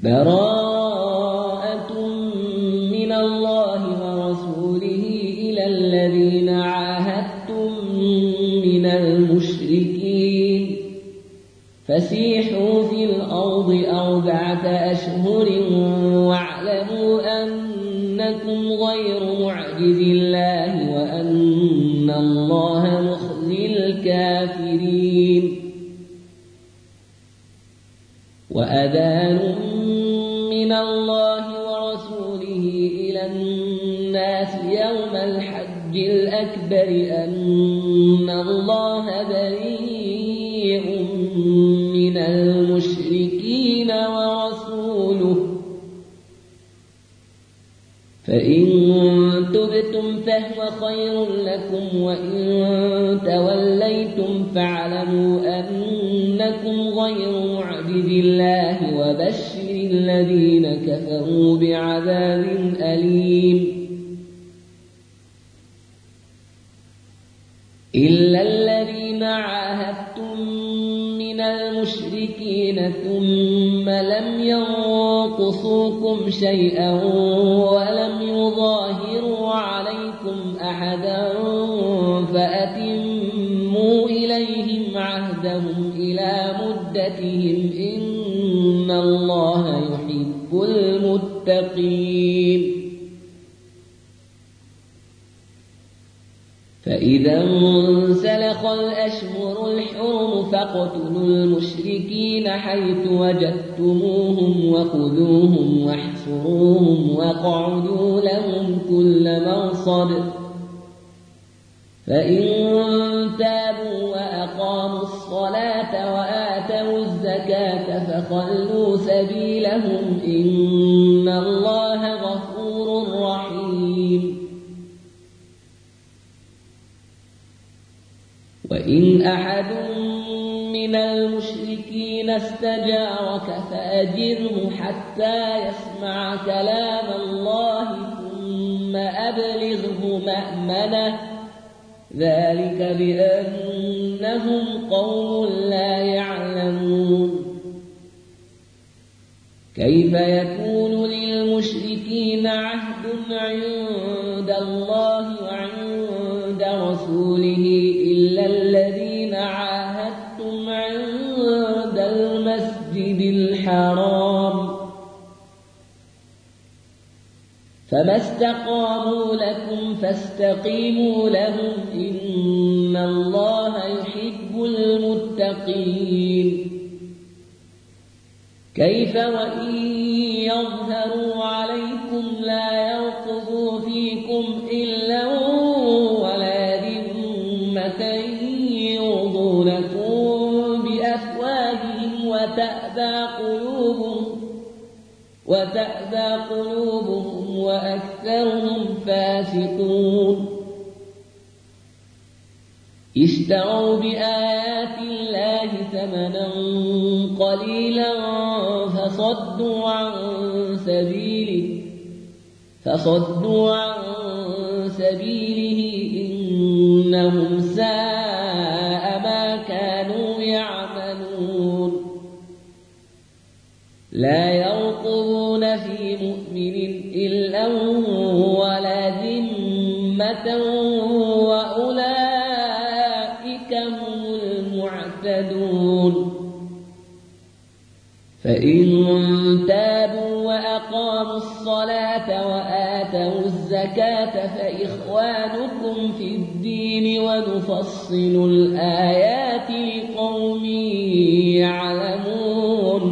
براءة من الله ورسوله إلى الذين عاهدتم من المشركين فسيحوا في الأرض 4 أشهر واعلموا أنكم غير معجز الله وأن الله مخزي الكافرين. وأذان من الله ورسوله إلى الناس يوم الحج الأكبر أن الله بريء من المشركين ورسوله فإن تبتم فهو خير لكم وإن توليتم فاعلموا أنكم غير معجز الله وبشر الذين كفروا بعذاب أليم. إلا الذين عاهدتم من المشركين ثم لم ينقصوكم شيئا ولم يظاهروا عليكم أحدا فأتموا إليهم عهدهم إلى مدتهم إن الله يحب المتقين. فإذا انسلخ الأشهر الحرم فاقتلوا المشركين حيث وجدتموهم وخذوهم واحصروهم واقعدوا لهم كل مرصد فإن تابوا وأقاموا الصلاة وآتوا الزكاة فخلوا سبيلهم إن الله غفور رحيم. وإن أحد من المشركين استجارك فأجره حتى يسمع كلام الله ثم أبلغه مأمنه ذلك بأنهم قوم لا يعلمون. كيف يكون للمشركين عهد عند الله وعند رسوله إلا الذين عاهدتم عند المسجد الحرام فما استقاموا لكم فاستقيموا لهم إن الله يحب المتقين. كيف وإن يظهروا عليكم لا يرقبوا فيكم إلا ولا ذمة يرضونكم بأفواههم وتأبى قلوبهم وأكثرهم فاسقون. اشتروا بآيات الله ثمنا قليلا فصدوا عن سبيله إنهم ساء ما كانوا يعملون. لا يرقبون في مؤمن إلا ولا ذمة وأولئك هم المعتدون. فإن تابوا وأقاموا الصلاة وآتوا الزكاة فإخوانكم في الدين ونفصل الآيات لقوم يعلمون.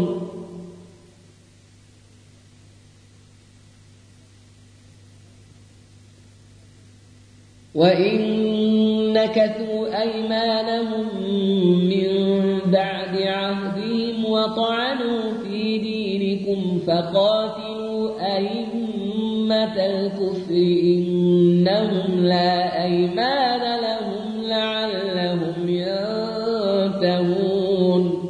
وإن نكثوا أيمانهم من بعد عهدهم وطعنوا في دينكم فقاتلوا أئمة الكفر إنهم لا أيمان لهم لعلهم ينتهون.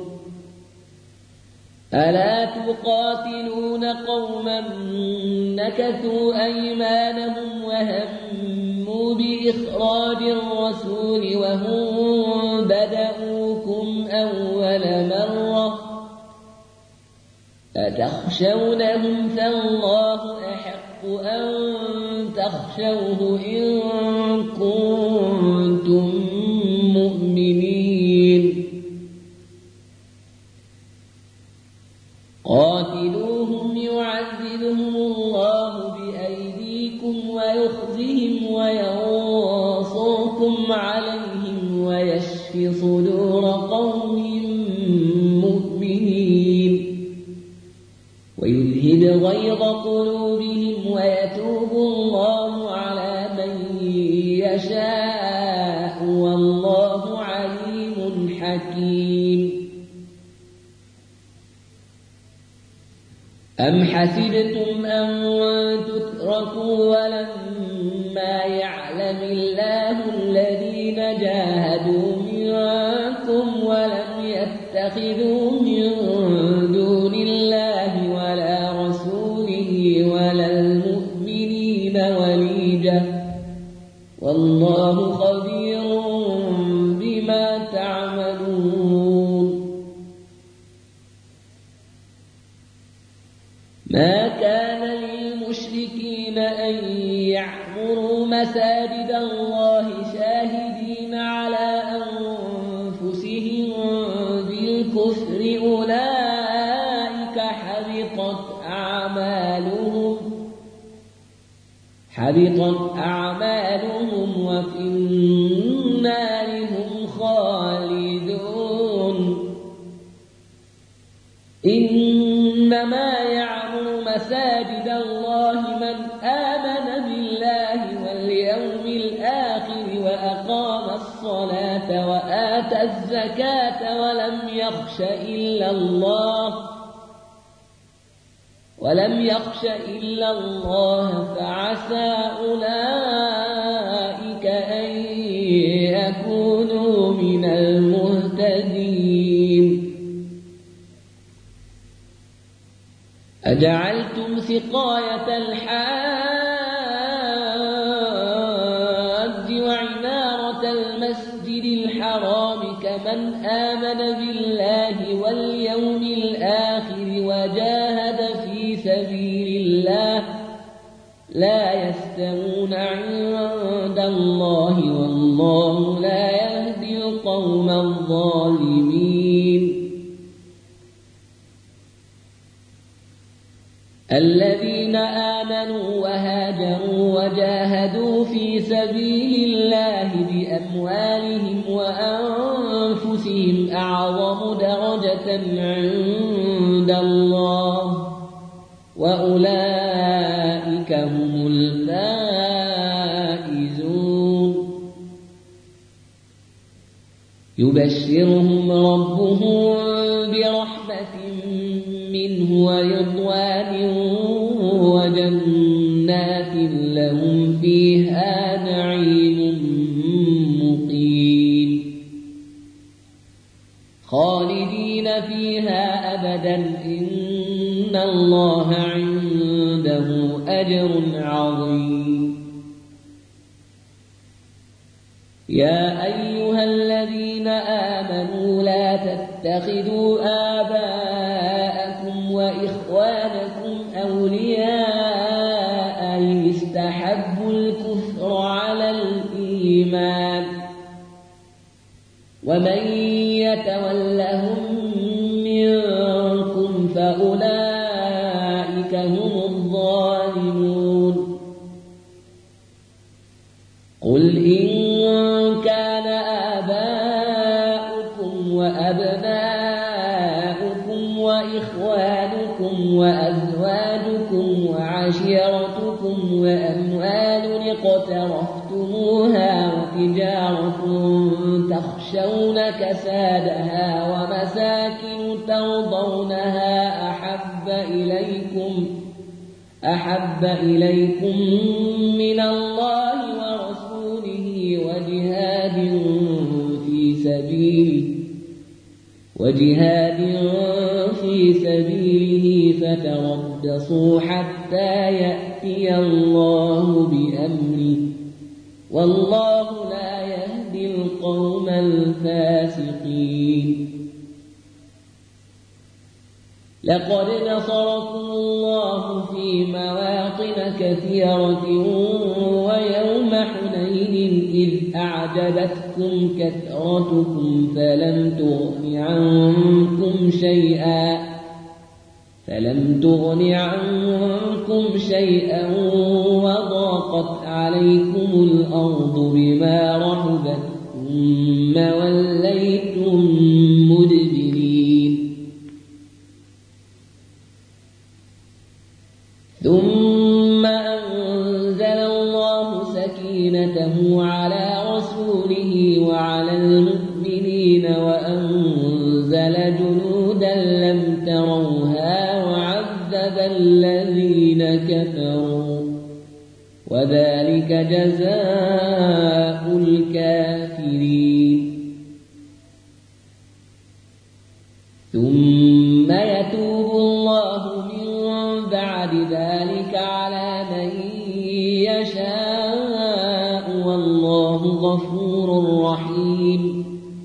ألا تقاتلون قوما نكثوا أيمانهم وهموا بإخراج الرسول وهم بدأوكم أول مرة أتخشونهم فالله أحق أن تخشوه إن كنتم مؤمنين قاتلوهم يعذبهم الله بأيديكم ويخزهم وينصركم عليهم ويشف صدور قوم مؤمنين ويذهب غيظ قلوبهم ويتوب الله على من يشاء والله عليم حكيم أم حسبتم أن تتركوا ولما يعلم الله الذين جاهدوا منكم ولم يتخذوا من دون الله ولا رسوله ولا المؤمنين وليجة والله خبير بما تعملون ما كان للمشركين أن يعمروا مساجد الله شاهدين على أنفسهم بالكفر أولئك حبطت أعمالهم وفي النار هم خالدون إنما يعمر مساجد الله من آمن بالله واليوم الآخر وأقام الصلاة وآتى الزكاة ولم يخش إلا الله فعسى أولئك أن يكونوا من المهتدين أجعلتم سقاية الحاج وعمارة المسجد الحرام كمن آمن بالله واليوم الآخر وجاهد في سبيل الله لا يستوون عند الله والله لا يهدي القوم الظالمين الذين آمنوا وهاجروا وجاهدوا في سبيل الله بأموالهم وأنفسهم أعظم درجة عند الله وأولئك هم الفائزون يبشرهم ربهم برحمة منه ورضوان وجنات لهم فيها نعيم مقيم خالدين فيها أبدا إن الله عنده أجر عظيم يا أيها الذين آمنوا لا تتخذوا آباءكم وإخوانكم أولياء إن استحبوا الكفر على الإيمان ومن يتولهم منكم فأولئك هم الظالمون قل إن كان آباؤكم وأبناؤكم وإخوانكم وأزواجكم وعشيرتكم وأموال اقترفتموها وتجارة تخشون كسادها ومساكن ترضونها أحب إليكم من الله ورسوله وجهاد في سبيله فتربصوا حتى يأتي الله بأمره والله لا يهدي القوم الفاسقين لقد نصركم الله في مواطن كثيرة ويوم حنين إذ أعجبتكم كثرتكم فلم تغن عنكم شيئا وضاقت عليكم الأرض بما رحبت ثم وليتم مدبرين ثم أنزل الله سكينته على رسوله وعلى المؤمنين وأنزل جنودا لم تروها وعذب الذين كفروا وذلك جزاء الكافرين ثم يتوب الله من بعد ذلك على من يشاء والله غفور رحيم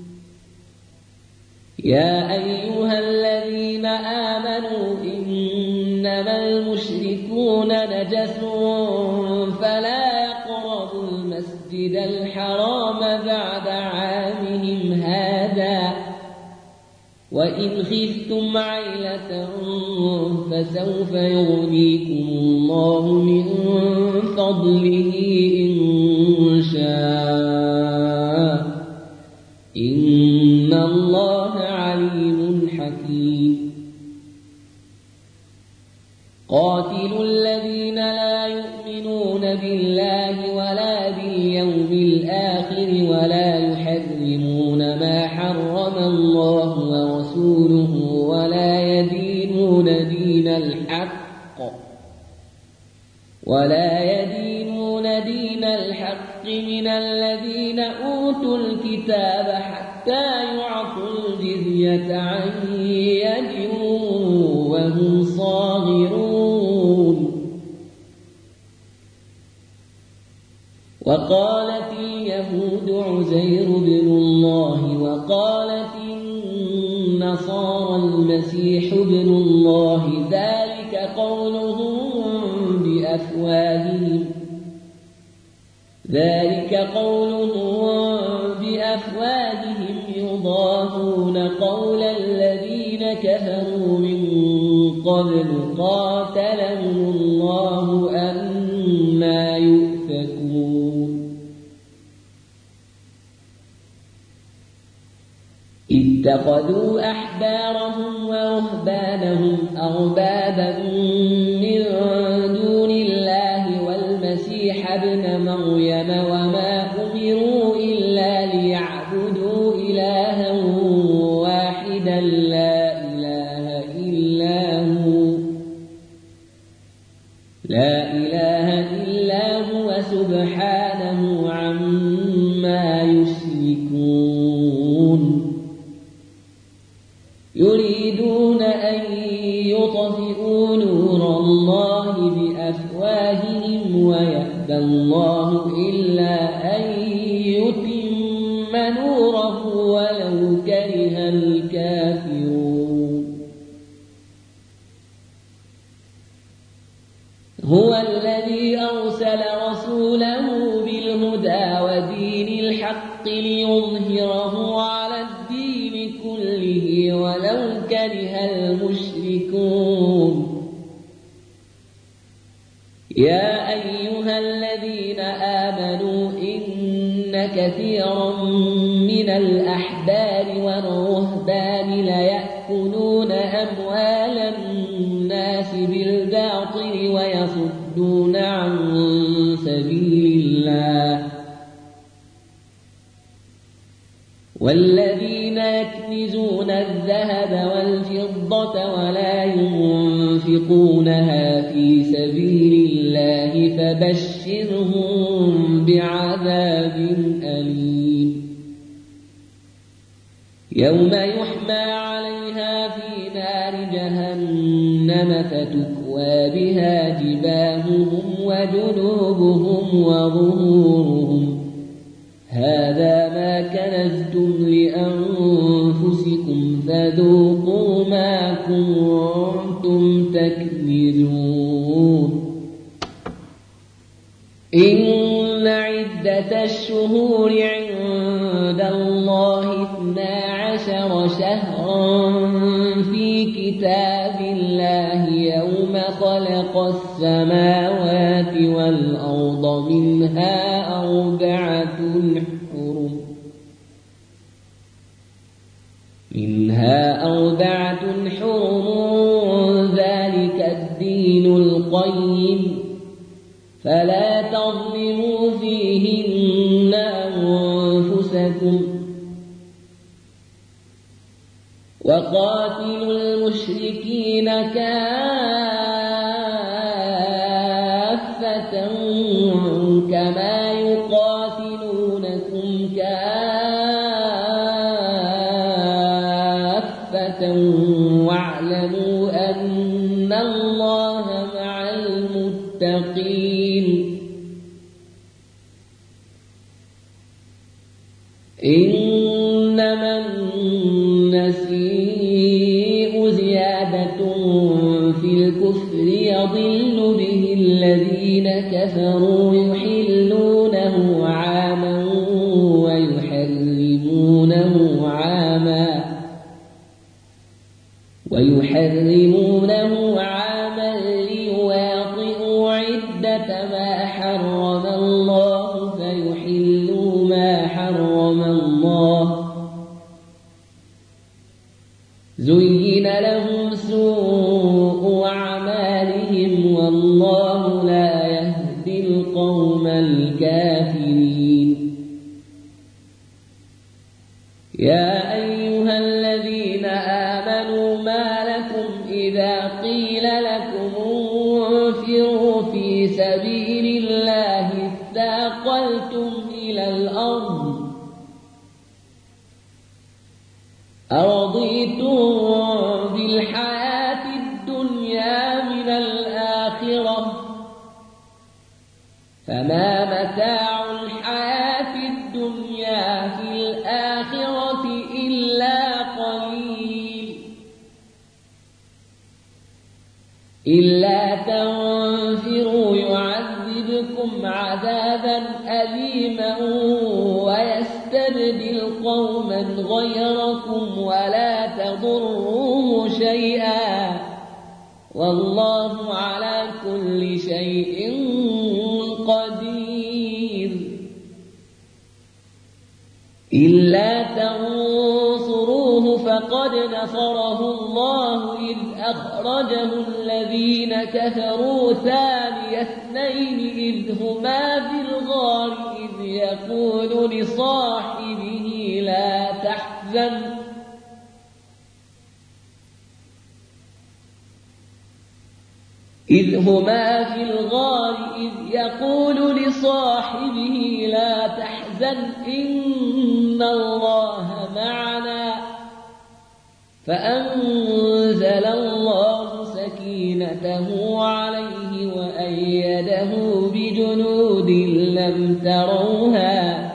يا أيها الذين آمنوا إنما المشركون نجس فلا يقربوا المسجد الحرام بعد عامهم هذا وإن خفتم عيلة فسوف يغنيكم الله من فضله إن شاء إن الله عليم حكيم قاتلوا الذين لا يؤمنون بالله ولا باليوم الآخر ولا يحرمون ما حرم الله ورسوله ولا يدينون دين الحق من الذين أوتوا الكتاب حتى يعطوا الجزية عن يد وهم صاغرون وقالت اليهود عزير بن الله وقالت النصارى المسيح ابن الله ذلك قولهم بأفواههم يضاهون قول الذين كفروا من قبل قاتلهم الله أنى يؤفكون اتخذوا أحبارهم ورهبانهم أربابا من دون الله والمسيح ابن مريم وما أمروا إلا ليعبدوا إلها واحدا لا إله إلا هو سبحانه عما يشركون يريدون أن يطفئوا نور الله بأفواههم ويأبى الله إلا أن يتم نوره ولو كره الكافرون هو الذي أرسل رسوله بالهدى ودين الحق ليظهره على الدين كله ولو كره المشركون يا أيها الذين آمنوا إن كثيرا من الأحبار والرهبان ليأكلون أموال الناس بالباطل ويصدون عن سبيل الله والذين يكنزون الذهب والفضة ولا ينفقونها في سبيل الله فبشرهم بعذاب أليم يوم يحمى عليها في نار جهنم فتكوى بها جباههم وجنوبهم وظهورهم هذا ما كنزتم لأنفسكم فذوقوا ما كنتم تكنزون إن عدة الشهور عند الله 12 شهرا في كتاب الله يوم خلق السماوات والأرض منها أربعة حرم ذلك الدين القيم فلا تظلموا فيهن أنفسكم وقاتلوا المشركين كافة كما يقاتلونكم كافة واعلموا أن الله مع المتقين إنما النسيء زيادة في الكفر يضل به الذين كفروا يحلونه عاما ويحرمونه عاما ليواطئوا عدة ما حرم الله فيحلوا ما حرم الله زين لهم سوء أعمالهم والله لا يهدي القوم الكافرين يا أيها الذين آمنوا ما لكم إذا قيل لكم انفروا في سبيل الله اثاقلتم إلى الأرض أرضيتم بالحياة الدنيا من الآخرة فما متاع الحياة الدنيا في الآخرة إلا قليل إلا تنفروا يعذبكم عذابا أليما ويستبدل قوما غيركم ولا تضروه شيئا والله على كل شيء قدير إلا تنصروه فقد نصره الله إذ أخرجه الذين كفروا ثاني اثنين إذ هما في الغار إذ يقول لصاحبه لا تحزن إذ هما في الغار إذ يقول لصاحبه لا تحزن إن الله معنا فأنزل الله سكينته عليه بجنود لم تروها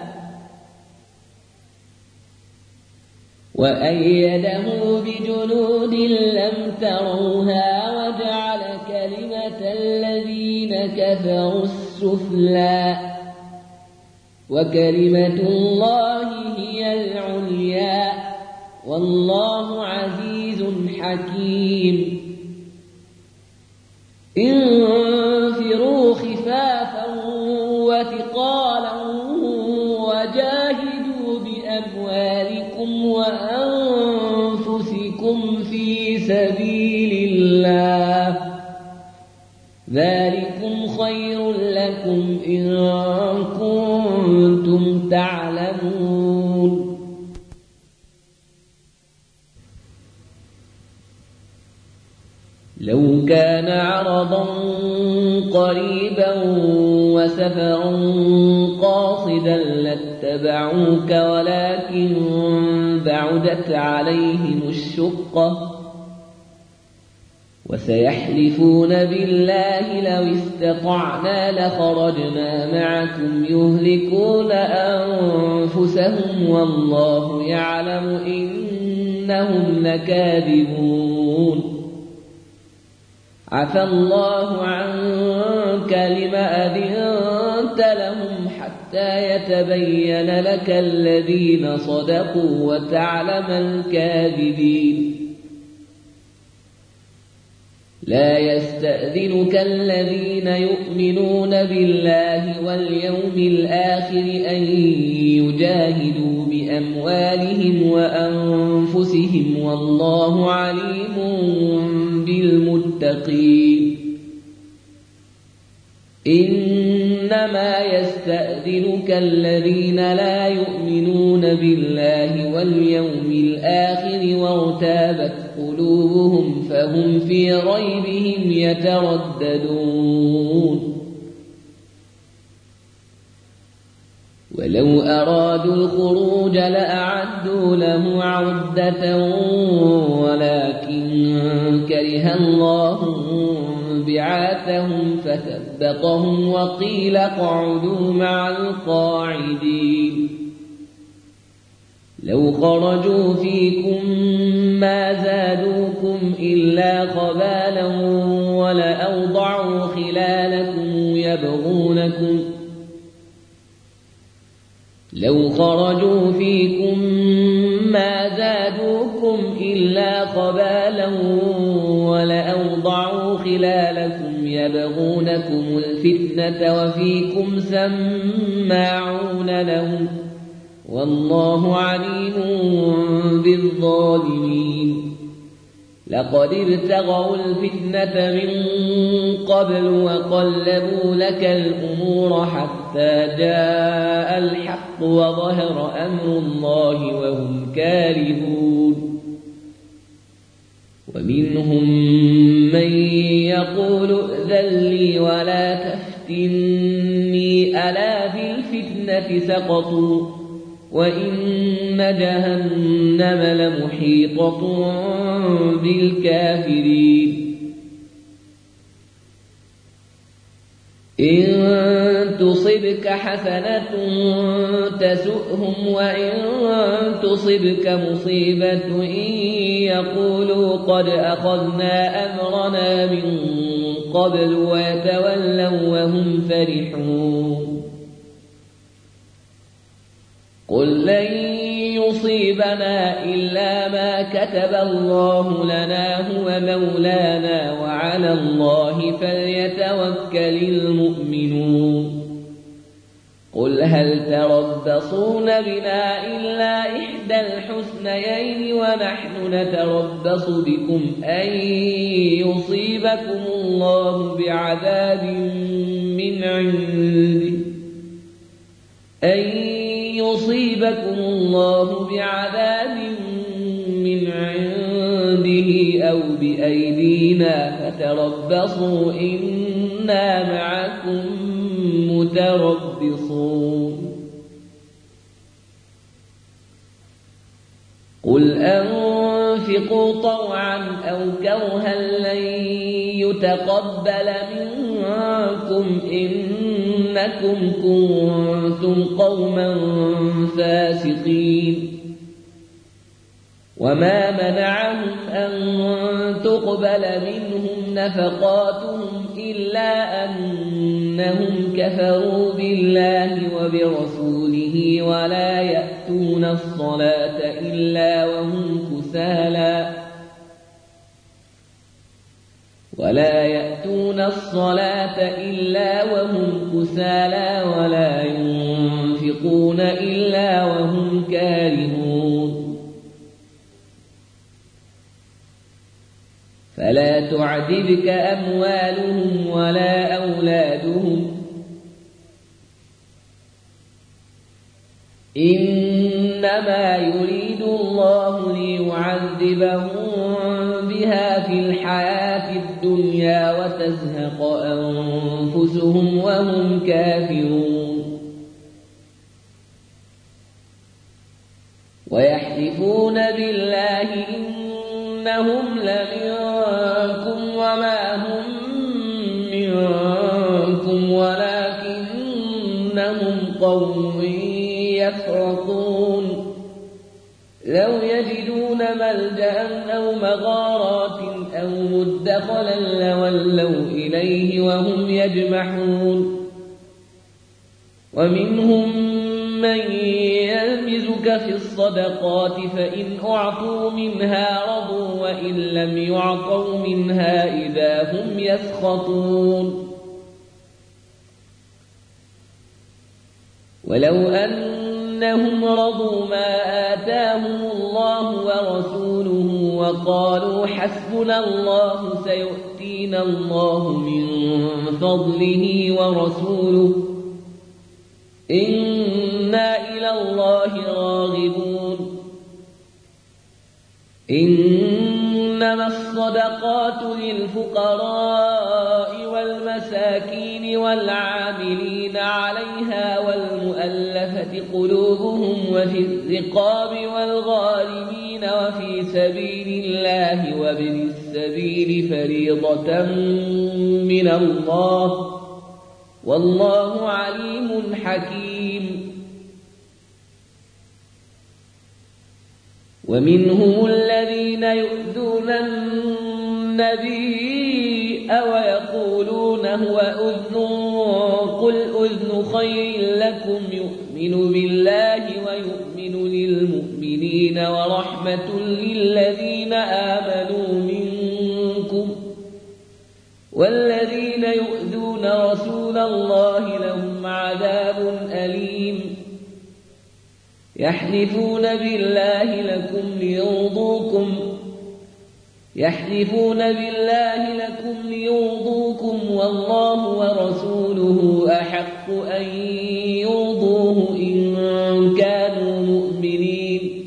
وأيده بجنود لم تروها وجعل كلمة الذين كفروا السفلى وكلمة الله هي العليا والله عزيز حكيم انفروا خفافا وثقالا وجاهدوا بأموالكم وأنفسكم في سبيل الله ذلكم خير لكم إن كنتم تعلمون لو كان عرضا قريبا وسفرا قاصدا لاتبعوك ولكن بعدت عليهم الشقة وسيحلفون بالله لو استطعنا لخرجنا معكم يهلكون أنفسهم والله يعلم إنهم لكاذبون عفى الله عنك لم أذنت لهم حتى يتبين لك الذين صدقوا وتعلم الكاذبين لا يستأذنك الذين يؤمنون بالله واليوم الآخر أن يجاهدوا بأموالهم وأنفسهم والله عليم بالمتقين إنما يستأذنك الذين لا يؤمنون بالله واليوم الآخر وارتابت قلوبهم فهم في ريبهم يترددون ولو أرادوا الخروج لأعدوا له عدة ولكن كره الله بعاثهم فثبطهم وقيل اقعدوا مع القاعدين لو خرجوا فيكم ما زادوكم إلا خبالا ولأوضعوا خلالكم يبغونكم الفتنة وفيكم سماعون لهم والله عليم بالظالمين لقد ابتغوا الفتنة من قبل وقلبوا لك الأمور حتى جاء الحق وظهر أمر الله وهم كارهون ومنهم من يقول ائذن لي ولا تفتني ألا في الفتنة سقطوا وإن جهنم لمحيطة بالكافرين إن تصبك حسنة تسؤهم وإن تصبك مصيبة يقولوا قد أخذنا أمرنا من قبل ويتولوا وهم فرحون قل لن يصيبنا إلا ما كتب الله لنا هو مولانا وعلى الله فليتوكل المؤمنون قل هل تربصون بنا إلا إحدى الحسنيين ونحن نتربص بكم أن يصيبكم الله بعذاب من عنده أو بأيدينا فتربصوا إنا معكم متربصون قل أنفقوا طوعا أو كرها لن يتقبل منكم إنكم كنتم قوما فاسقين وما منعهم أن تقبل منهم نفقاتهم إلا أنهم كفروا بالله وبرسوله ولا يأتون الصلاة إلا وهم كسالى ولا ينفقون إلا وهم كارهون فلا تعجبك أموالهم ولا أولادهم إنما يريد الله ليعذبهم بها في الحياة الدنيا وتزهق أنفسهم وهم كافرون ويحلفون بالله إنهم لمنكم وما هم منكم ولكنهم قوم يفرقون لو يجدون ملجأ أو مغارات أو مدخلا لولوا إليه وهم يجمحون ومنهم من يلمزك في الصدقات فإن أعطوا منها رضوا وإن لم يعطوا منها إذا هم يسخطون ولو أنهم رضوا ما آتاهم الله ورسوله وقالوا حسبنا الله سيؤتينا الله من فضله ورسوله إنا إلى الله راغبون إنما الصدقات للفقراء والمساكين والعاملين عليها والمؤلفة قلوبهم وفي الرقاب والغارمين وفي سبيل الله وابن السبيل فريضة من الله والله عليم حكيم ومنهم الذين يؤذون النبي ويقولون هو أذن قل أذن خير لكم يؤمن بالله ويؤمن للمؤمنين ورحمة للذين آمنوا منكم والذين يؤذون رسول الله لهم عذاب أليم يحلفون بالله لكم ليرضوكم والله ورسوله أحق أن يرضوه إن كانوا مؤمنين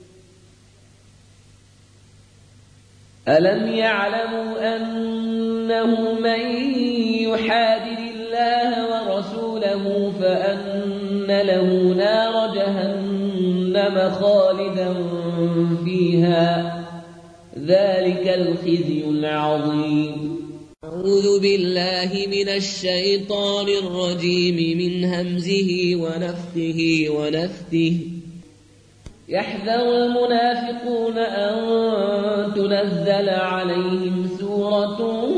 ألم يعلموا أنه من يحادد الله ورسوله فأن له نار جهنم خالدا فيها ذلك الخزي العظيم أعوذ بالله من الشيطان الرجيم من همزه ونفخه ونفثه يحذر المنافقون أن تنزل عليهم سورة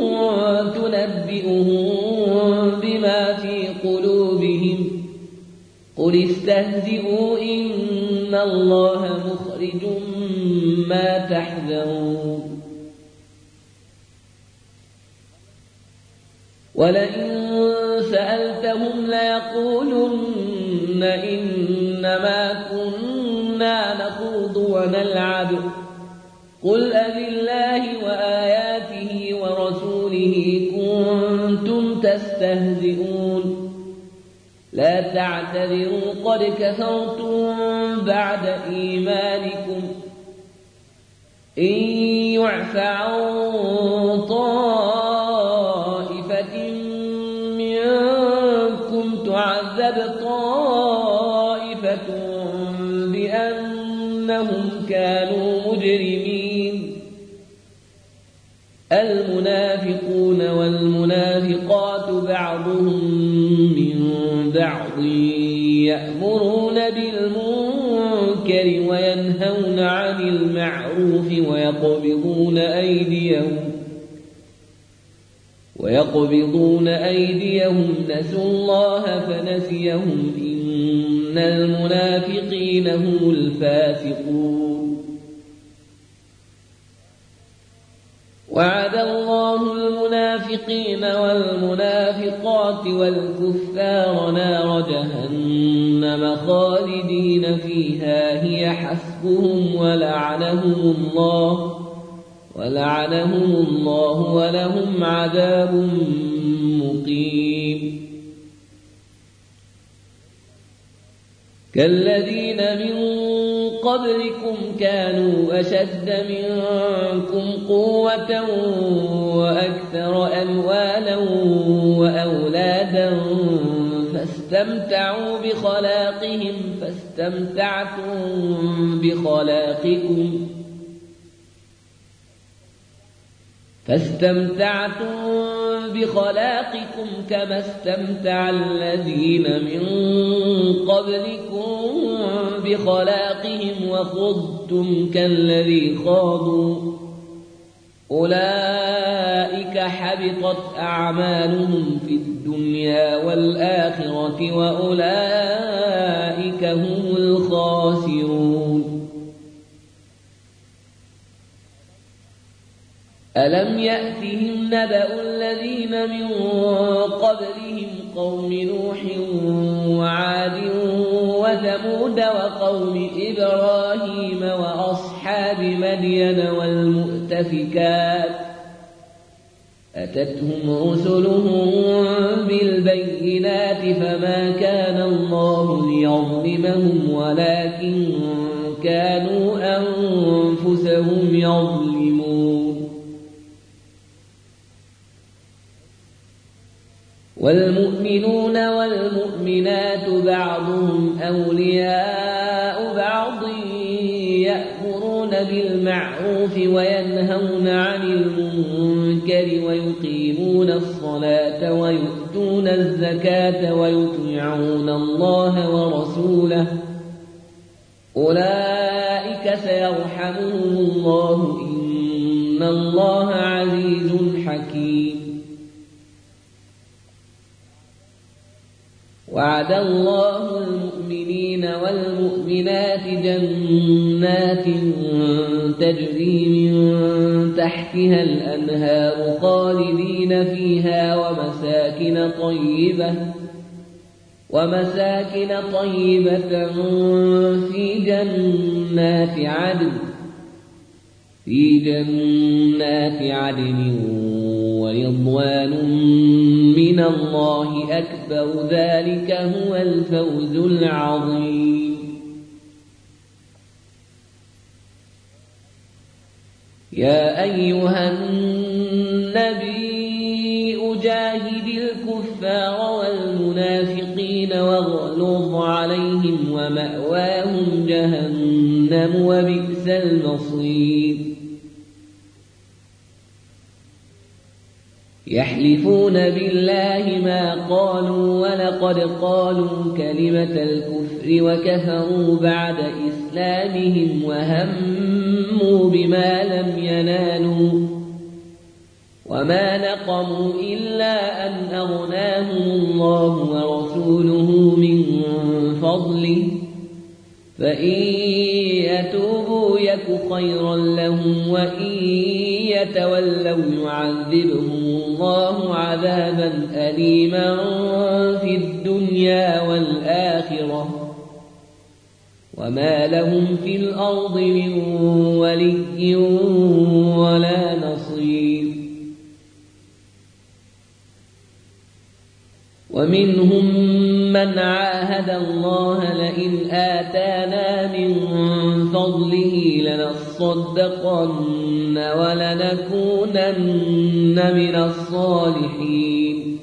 تنبئهم بما في قلوبهم قل استهزئوا إن الله مخرج ما تحذرون ولئن سألتهم ليقولن إنما كنا نخوض ونلعب قل أبالله وآياته ورسوله كنتم تستهزئون لا تعتذروا قد كفرتم بعد إيمانكم إن يعف عن طائفة منكم تعذب طائفة بأنهم كانوا مجرمين المنافقون والمنافقات بعضهم من بعض يأمرون بالمنكر وينهون عن المعروف ويقبضون أيديهم نسوا الله فنسيهم إن المنافقين هم الفاسقون وعد الله المنافقين والمنافقات والكفار نار جهنم خالدين فيها هي حسبهم ولعنهم الله ولهم عذاب مقيم كالذين من قبلكم كانوا أشد منكم قوة وأكثر أموالا وأولادا فاستمتعوا بخلاقهم فاستمتعتم فاستمتعتم بخلاقكم كما استمتع الذين من قبلكم بخلاقهم وخضتم كالذي خاضوا أولئك حبطت أعمالهم في الدنيا والآخرة وأولئك هم الخاسرون. ألم يأتهم نبأ الذين من قبلهم قوم نوح وعاد وثمود وقوم إبراهيم وأصحاب مدين والمؤتفكات أتتهم رسلهم بالبينات فما كان الله ليظلمهم ولكن كانوا أنفسهم يظلمون. والمؤمنون والمؤمنات بعضهم أولياء بعض يأمرون بالمعروف وينهون عن المنكر ويقيمون الصلاة ويؤتون الزكاة ويطيعون الله ورسوله أولئك سيرحمهم الله إن الله عزيز حكيم. وعد الله المؤمنين والمؤمنات جنات تجري من تحتها الأنهار خالدين فيها ومساكن طيبة في جنات عدن ورضوان من الله أكبر ذلك هو الفوز العظيم. يا أيها النبي جاهد الكفار والمنافقين واغلظ عليهم ومأواهم جهنم وبئس المصير. يحلفون بالله ما قالوا ولقد قالوا كلمة الكفر وكفروا بعد إسلامهم وهموا بما لم ينالوا وما نقموا إلا أن أغناهم الله ورسوله من فضله فإن يتوبوا يك خيرا لهم وإن يتولوا يعذبهم الله عذابا أليما في الدنيا والآخرة وما لهم في الأرض من ولي ولا نصير. ومنهم من عاهد الله لئن آتانا من فضله لنصدقن ولنكونن من الصالحين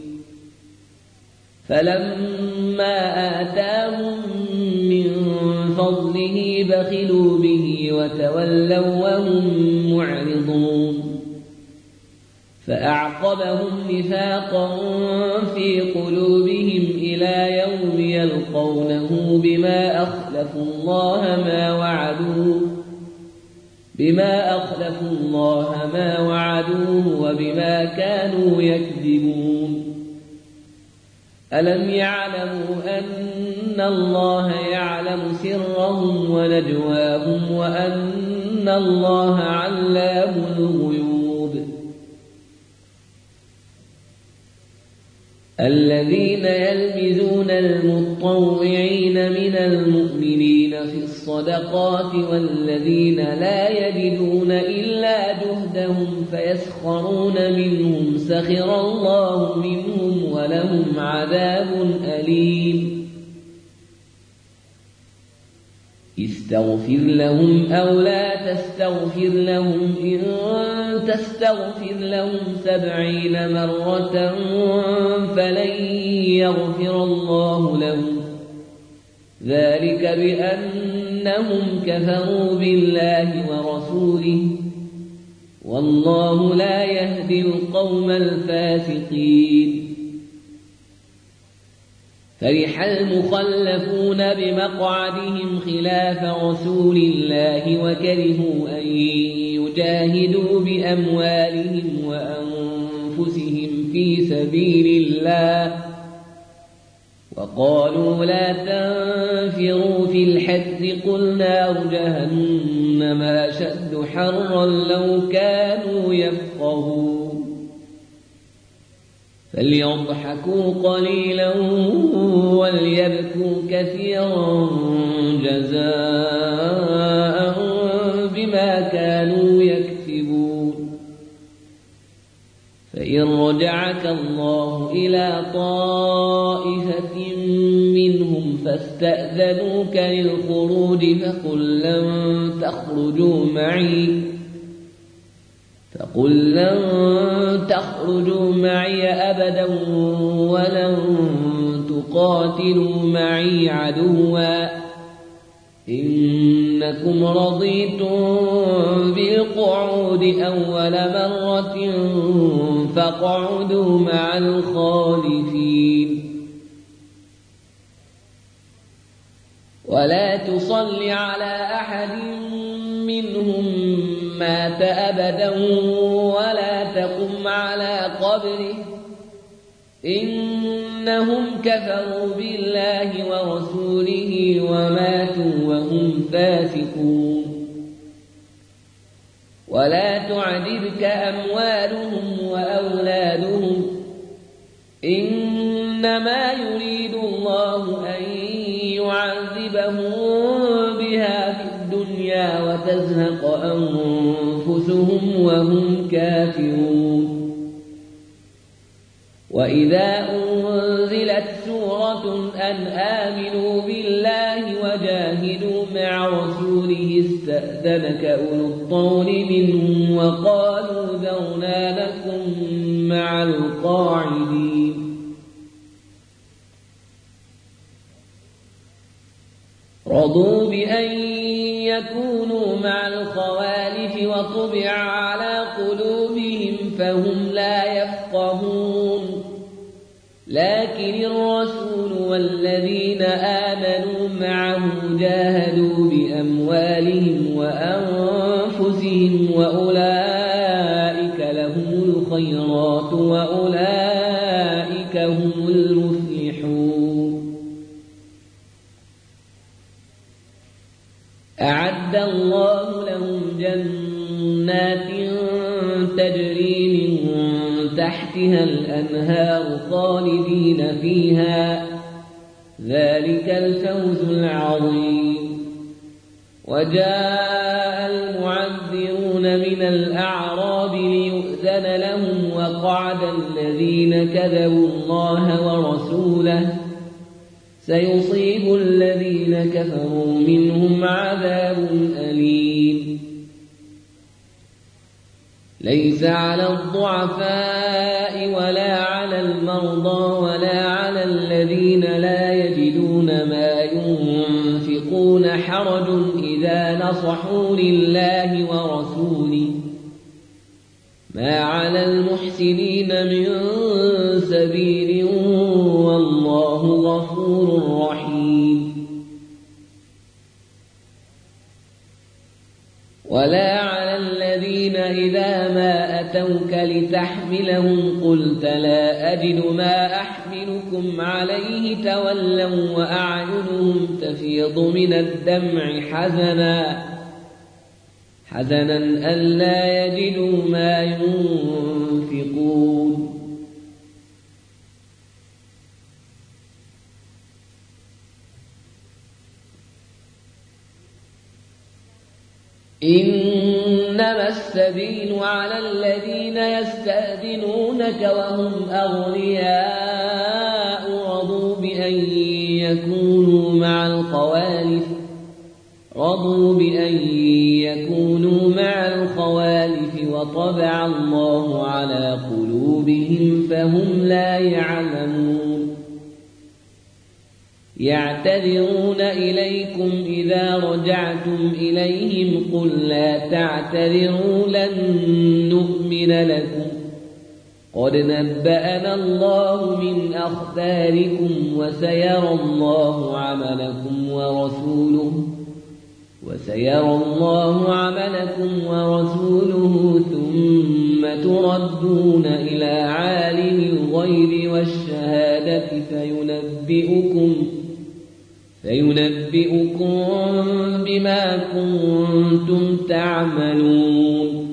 فلما آتاهم من فضله بخلوا به وتولوا وهم معرضون فأعقبهم نفاقا في قلوبهم إلى يوم يلقونه بما أخلفوا الله ما وعدوه وبما كانوا يكذبون. ألم يعلموا أن الله يعلم سرهم ونجواهم وأن الله علام الغيوب. الذين يلمزون المطوعين من المؤمنين في الصدقات والذين لا يجدون إلا جهدهم فيسخرون منهم سخر الله منهم ولهم عذاب أليم. استغفر لهم أو لا تستغفر لهم إن تستغفر لهم 70 مرة فلن يغفر الله لهم ذلك بأنهم كفروا بالله ورسوله والله لا يهدي القوم الفاسقين. فرح المخلفون بمقعدهم خلاف رسول الله وكرهوا أن يجاهدوا بأموالهم وأنفسهم في سبيل الله وقالوا لا تنفروا في الحر قل نار جهنم أشد حرا لو كانوا يفقهون. فليضحكوا قليلا وليبكوا كثيرا جزاء بما كانوا يكسبون. فإن رجعك الله إلى طائفة منهم فاستأذنوك للخروج فقل لن تخرجوا معي أبدا ولن تقاتلوا معي عدوا إنكم رضيتم بالقعود أول مرة فاقعدوا مع الخالفين. ولا تصل على أحد منهم مات أبدا ولا تقم على قبره إنهم كفروا بالله ورسوله وماتوا وهم فاسقون. ولا تعجبك أموالهم وأولادهم إنما يريد الله أن يعذبهم بها في الدنيا وتزهق أنفسهم وهم كافرون. وإذا أنزلت سورة أن آمنوا بالله وجاهدوا مع رسوله استأذنك أولو الطول منهم وقالوا ذرنا لكم مع القاعدين. رضوا بأن يكونوا مع الخوالف وطبع على قلوبهم فهم لا يفقهون. لكن الرسول والذين آمنوا معه جاهدوا بأموالهم وأنفسهم وأولئك لهم الخيرات وأولئك هم المفلحون. أعد الله لهم جنات تجري من تحتها الأنهار خالدين فيها ذلك الفوز العظيم. وجاء المعذرون من الأعراب ليؤذن لهم وقعد الذين كذبوا الله ورسوله سيصيب الذين كفروا منهم عذاب أليم. ليس على الضعفاء ولا على المرضى ولا على الذين لا يجدون ما ينفقون حرج إذا نصحوا لله ورسوله ما على المحسنين من سبيل والله غفور رحيم. ولا على الذين إذا ما أتوك لتحملهم قلت لا أجد ما أحملكم عليه تولوا وأعينهم تفيض من الدمع حزنا ألا يجدوا ما ينفقون. إنما السبيل على الذين يستأذنونك وهم أغنياء رضوا بأن يكونوا مع الخوالف وطبع الله على قلوبهم فهم لا يعلمون. يعتذرون إليكم إذا رجعتم إليهم قل لا تعتذروا لن نؤمن لكم قد نبأنا الله من أخباركم وسيرى الله عملكم ورسوله ثم تردون إلى عالم الغيب والشهادة فينبئكم بما كنتم تعملون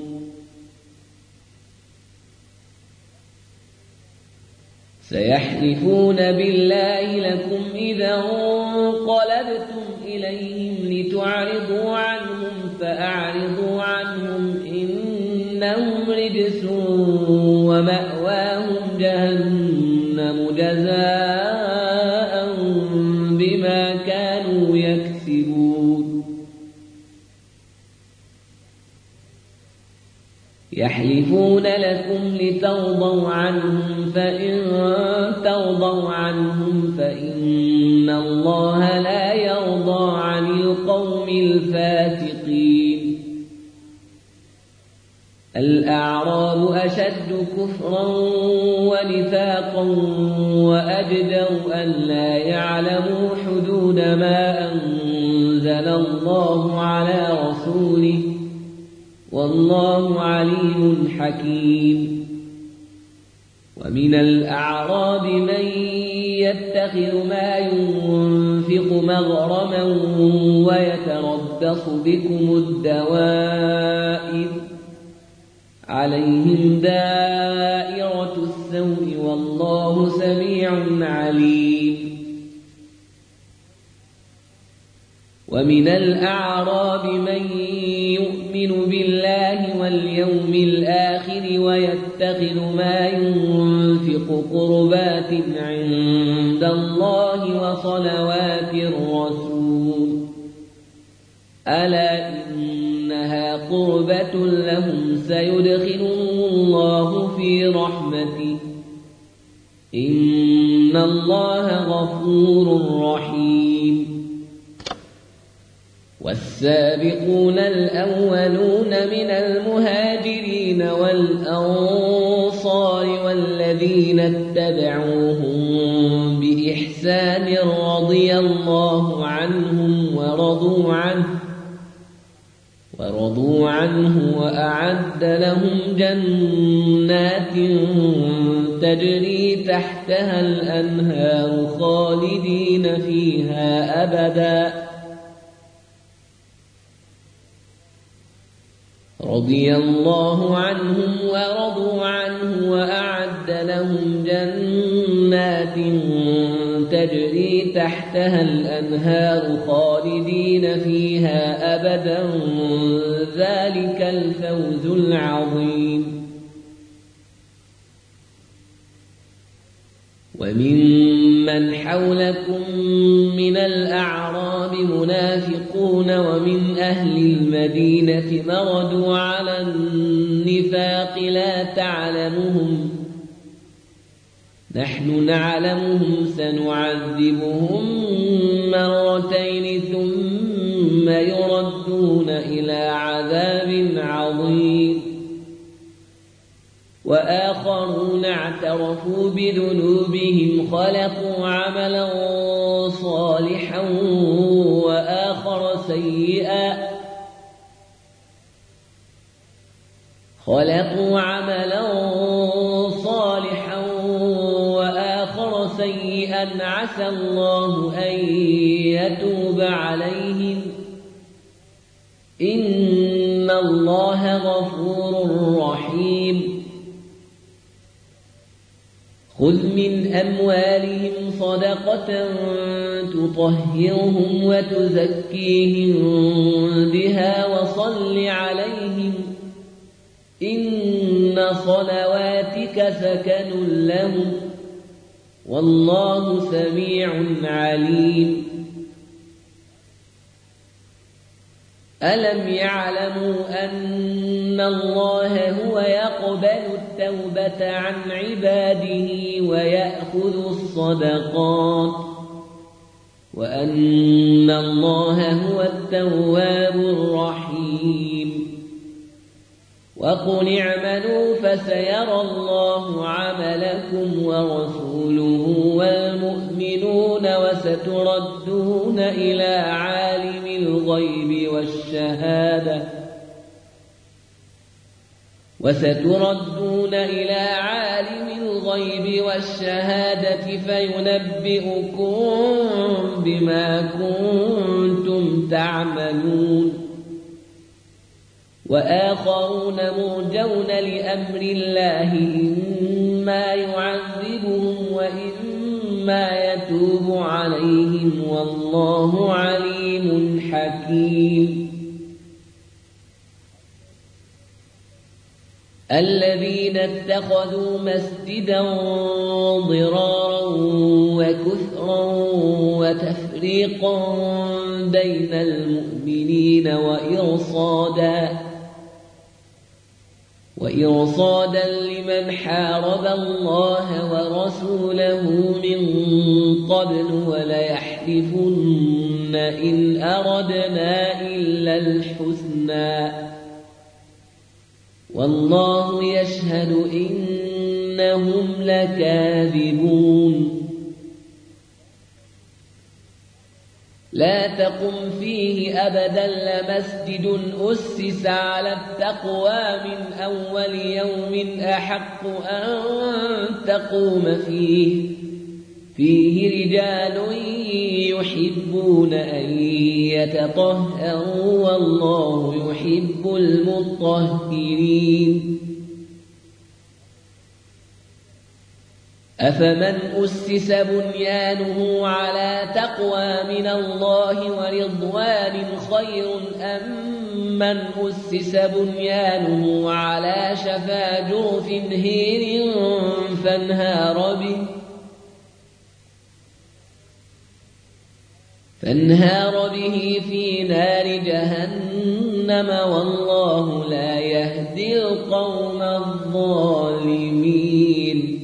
سيحلفون بالله لكم إذا انقلبتم إليهم لتعرضوا عنهم فأعرضوا عنهم إنهم رجس ومأواهم جهنم جزاء بما كانوا يكسبون يحلفون لكم لترضوا عنهم فإن ترضوا عنهم فإن الله لا يرضى عن القوم الفاسقين الأعراب أشد كفرا ونفاقا وأجدر أن لا يعلموا حدود ما أنزل الله على رسوله والله عليم حكيم ومن الأعراب من يتخذ ما ينفق مغرما ويتربص بكم الدوائر عليهم دائرة السوء والله سميع عليم ومن الأعراب من يؤمن بالله واليوم الآخر ويتخذ ما ينفق قربات عند الله وصلوات الرسول ألا إنها قربة لهم سيدخلهم الله في رحمته إن الله غفور رحيم والسابقون الأولون من المهاجرين والأنصار والذين اتبعوهم بإحسان رضي الله عنهم ورضوا عنه وأعد لهم جنات تجري تحتها الأنهار خالدين فيها أبدا رضي الله عنهم ورضوا عنه وأعد لهم جنات تجري تحتها الأنهار خالدين فيها أبدا ذلك الفوز العظيم وممن حولكم من الأعراب منافقون ومن أهل المدينة مردوا على النفاق لا تعلمهم نحن نعلمهم سنعذبهم مرتين ثم يردون إلى عذاب عظيم وآخرون اعترفوا بذنوبهم خلقوا عملا صالحا وآخر سيئا عسى الله أن يتوب عليهم إن الله غفور رحيم خذ من أموالهم صدقة تطهرهم وتزكيهم بها وصل عليهم إن صلواتك سكن لهم والله سميع عليم ألم يعلموا أن الله هو يقبل التوبة عن عباده ويأخذ الصدقات وأن الله هو التواب الرحيم وقل اعملوا فسيرى الله عملكم ورسوله والمؤمنون وستردون إلى عالم الغيب والشهادة فينبئكم بما كنتم تعملون وآخرون مرجون لأمر الله إما يعذبهم وإما يتوب عليهم والله عليم حكيم الذين اتخذوا مسجدا ضرارا وكفرا وتفريقا بين المؤمنين وإرصادا لمن حارب الله ورسوله من قبل وليحلفن إن أردنا إلا الحسنى والله يشهد إنهم لكاذبون لا تقم فيه أبدا لمسجد أسس على التقوى من أول يوم أحق أن تقوم فيه رجال يحبون أن يتطهروا والله يحب المطهرين أفمن أسس بنيانه على تقوى من الله ورضوان خير أم من أسس بنيانه على شفا جرف هير فانهار به في نار جهنم والله لا يهدي القوم الظالمين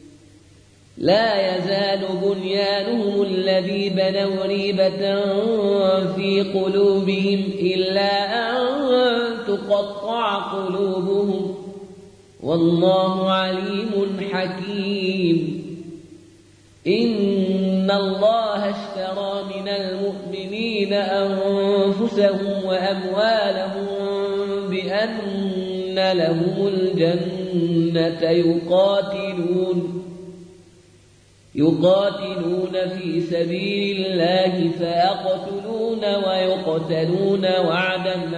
لا يزال بنيانهم الذي بنوا ريبة في قلوبهم إلا أن تقطع قلوبهم والله عليم حكيم إن الله اشترى من المؤمنين أنفسهم وأموالهم بأن لهم الجنة يقاتلون في سبيل الله فيقتلون ويقتلون وعدا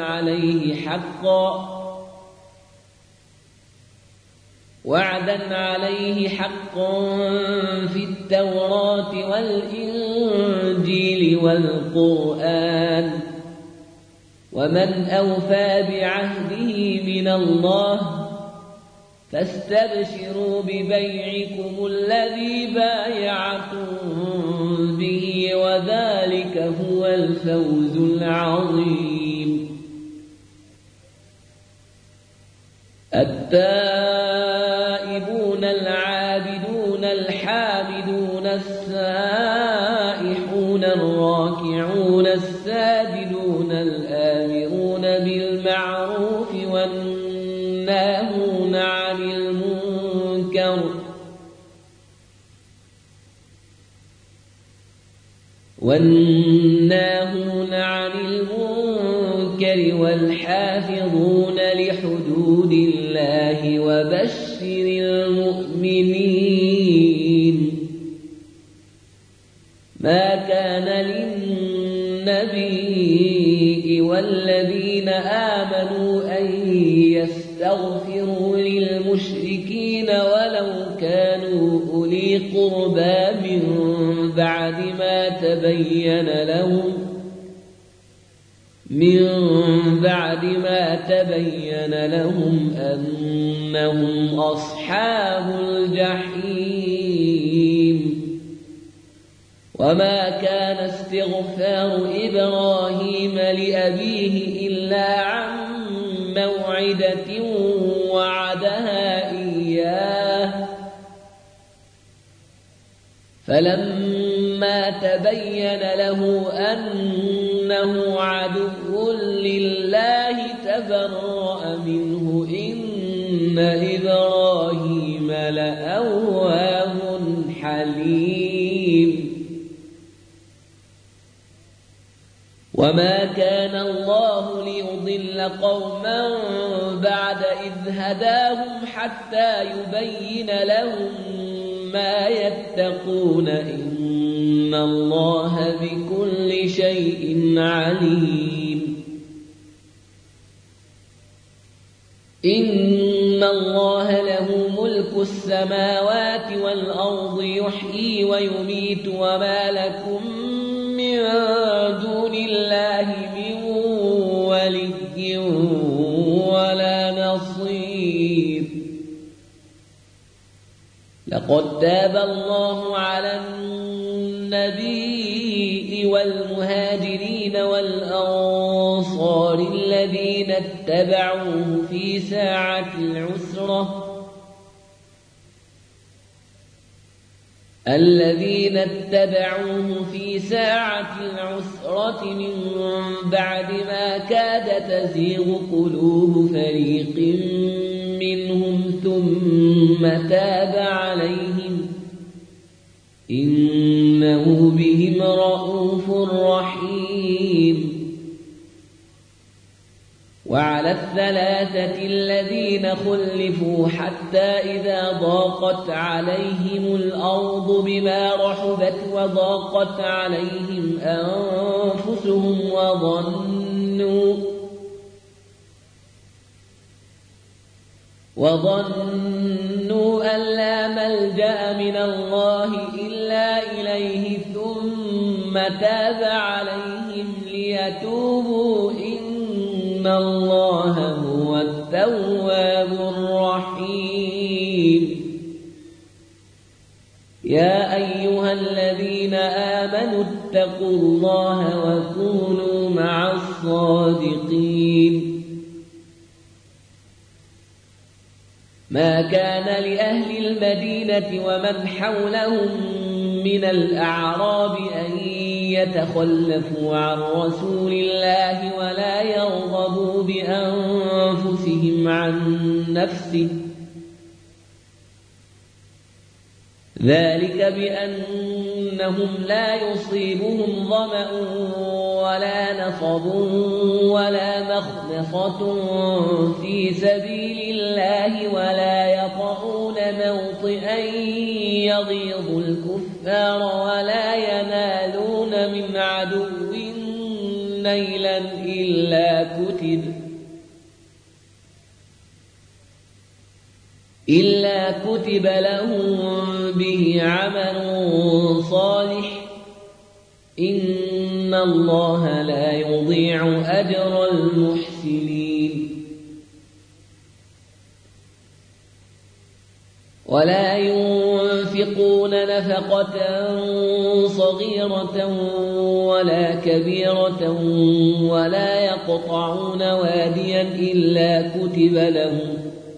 عليه حقا في التوراة والإنجيل والقرآن ومن أوفى بعهده من الله فاستبشروا ببيعكم الذي بايعتم به وذلك هو الفوز العظيم التائبون العابدون الحامدون السائحون الراكعون الساجدون الآمرون بالمعروف والناهون عن المنكر والحافظون لحدود الله وبشر المؤمنين ما كان للنبي والذين آمنوا أن يستغفروا للمشركين ولو كانوا أولي قربى من بعد ما تبين لهم أنهم أصحاب الجحيم وما كان استغفار إبراهيم لأبيه إلا عن موعدة وعدها إياه فلما فلما تبين له أنه عدو لله تبرأ منه إن إبراهيم لأواه حليم وما كان الله ليضل قوما بعد إذ هداهم حتى يبين لهم ما يتقون إن الله بكل شيء عليم إن الله له ملك السماوات والأرض يحيي ويميت وما لكم من دون الله من ولي ولا نصير لقد تاب الله على النبي والمهاجرين والأنصار الذين اتبعوه في ساعة العسرة من بعد ما كاد تزيغ قلوب فريق منهم ثم تاب عليهم إنه بهم رءوف رحيم وعلى الثلاثة الذين خلفوا حتى إذا ضاقت عليهم الأرض بما رحبت وضاقت عليهم أنفسهم وظنوا أن لا ملجأ من الله إلا إليه ثم تاب عليهم ليتوبوا إن الله هو التواب الرحيم يا أيها الذين آمنوا اتقوا الله وكونوا مع الصادقين ما كان لأهل المدينة ومن حولهم من الأعراب أن يتخلفوا عن رسول الله ولا يرغبوا بأنفسهم عن نفسه ذلك بأنهم لا يصيبهم ظمأ ولا نصب ولا مخنصة في سبيل الله ولا يطعون موطئا يغيظ الكفار ولا ينالون من عدو نيلا إلا كتب لهم به عمل صالح إن الله لا يضيع أجر المحسنين ولا ينفقون نفقة صغيرة ولا كبيرة ولا يقطعون واديا إلا كتب لهم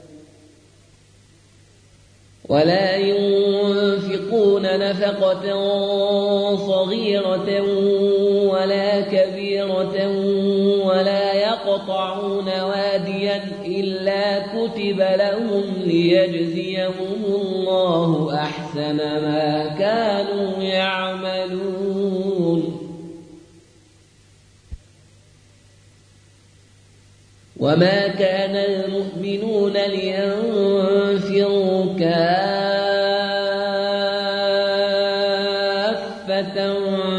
ولا ينفقون نفقة صغيرة ولا كبيرة ولا يقطعون واديا إلا كتب لهم ليجزيهم الله أحسن ما كانوا يعملون وما كان المؤمنون لينفروا كافة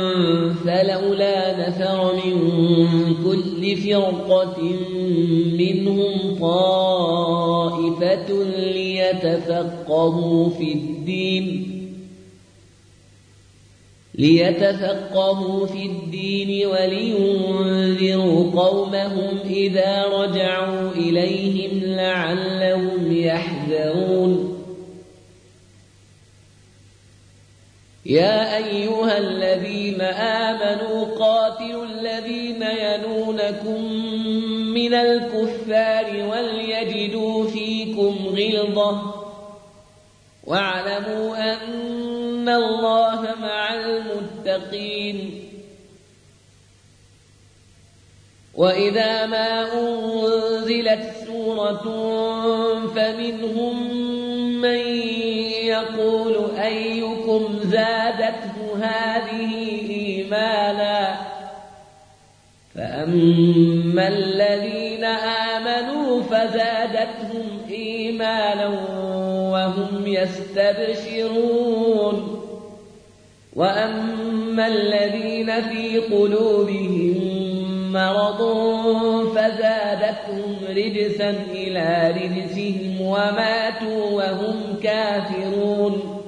فلولا نفر من كل فرقة منهم طائفة ليتفقهوا في الدين ولينذروا قومهم إذا رجعوا إليهم لعلهم يحذرون يا أيها الذين آمنوا قاتلوا الذين يلونكم من الكفار وليجدوا فيكم غلظة واعلموا أن الله مع المتقين المتقين. وإذا ما أنزلت سورة فمنهم من يقول أيكم زادته هذه إيمانا فأما الذين آمنوا فزادتهم إيمانا وهم يستبشرون وأما الذين في قلوبهم مرض فزادتهم رجسا إلى رجسهم وماتوا وهم كافرون.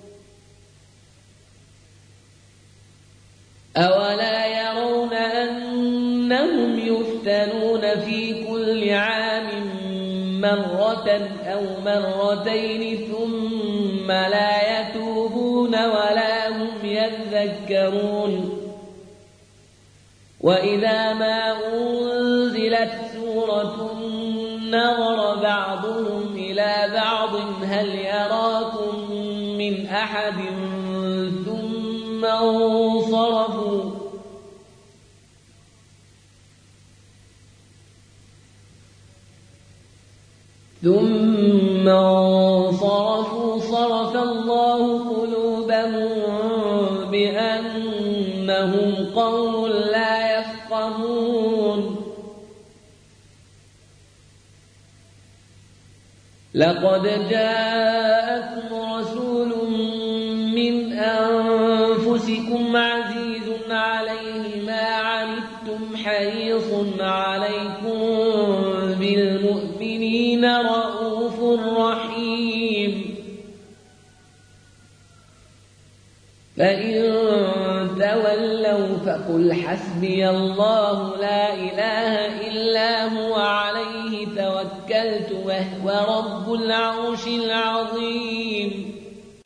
أولا يرون أنهم يفتنون في كل عام مرة أو مرتين ثم لا يتوبون ولا هم يذكرون. وإذا ما أنزلت سورة نظر بعضهم إلى بعض هل يراكم من أحد ثم انصرفوا صرف الله قلوبهم بأنهم قوم لا يفقهون. لقد جاءكم رسول من أنفسكم عزيز عليه ما عنتم حريص عليكم بالمؤمنين رؤوف رحيم. فإن تولوا فقل حسبي الله لا إله إلا هو عليه توكلت وهو رب العرش العظيم.